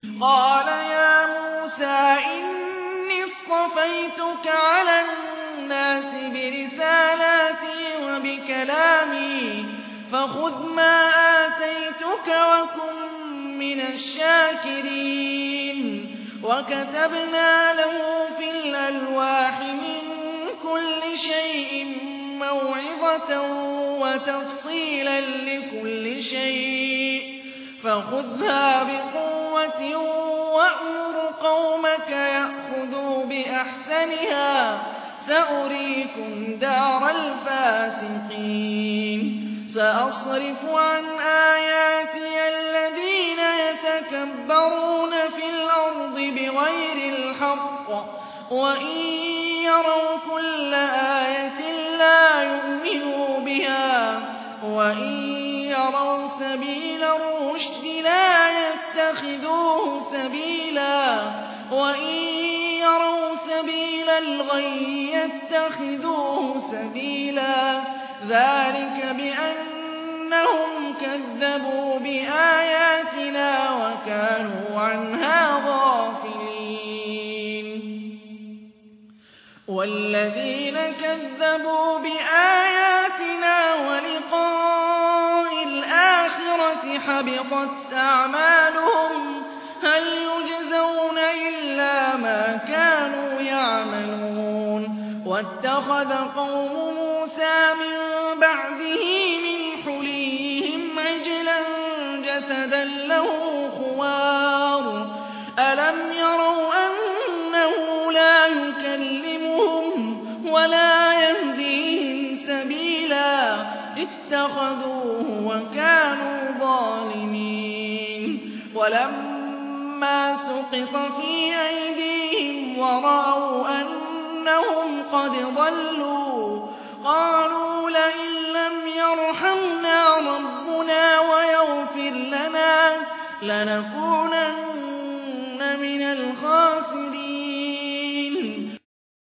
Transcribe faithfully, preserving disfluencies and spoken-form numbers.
قال يا موسى إني اصطفيتك على الناس برسالاتي وبكلامي فخذ ما آتيتك وكن من الشاكرين وكتبنا له في الألواح من كل شيء موعظة وتفصيلا لكل شيء فخذها بقوة وأمر قومك يأخذوا بأحسنها سأريكم دار الفاسقين سأصرف عن آياتي الذين يتكبرون في الأرض بغير الحق وإن يروا كل آية لا يؤمنوا بها وإن يروا سبيل الرشد لا يتخذوه سبيلا وإن يروا سبيل الغي يتخذوه سبيلا ذلك بأنهم كذبوا بآياتنا وكانوا عنها غافلين والذين كذبوا بآياتنا ولقاء الآخرة حبطت أعمالهم هل يجزون إلا ما كانوا يعملون واتخذ قوم موسى من بعده من حليهم عجلا جسدا له خوار ألم يروا أنه لا يكلمهم ولا يهديهم سبيلا اتخذوه وكانوا ظالمين ولما سقط في أيديهم ورأوا أنهم قد ضلوا قالوا لئن لم يرحمنا ربنا ويغفر لنا لنكونن من الخاسرين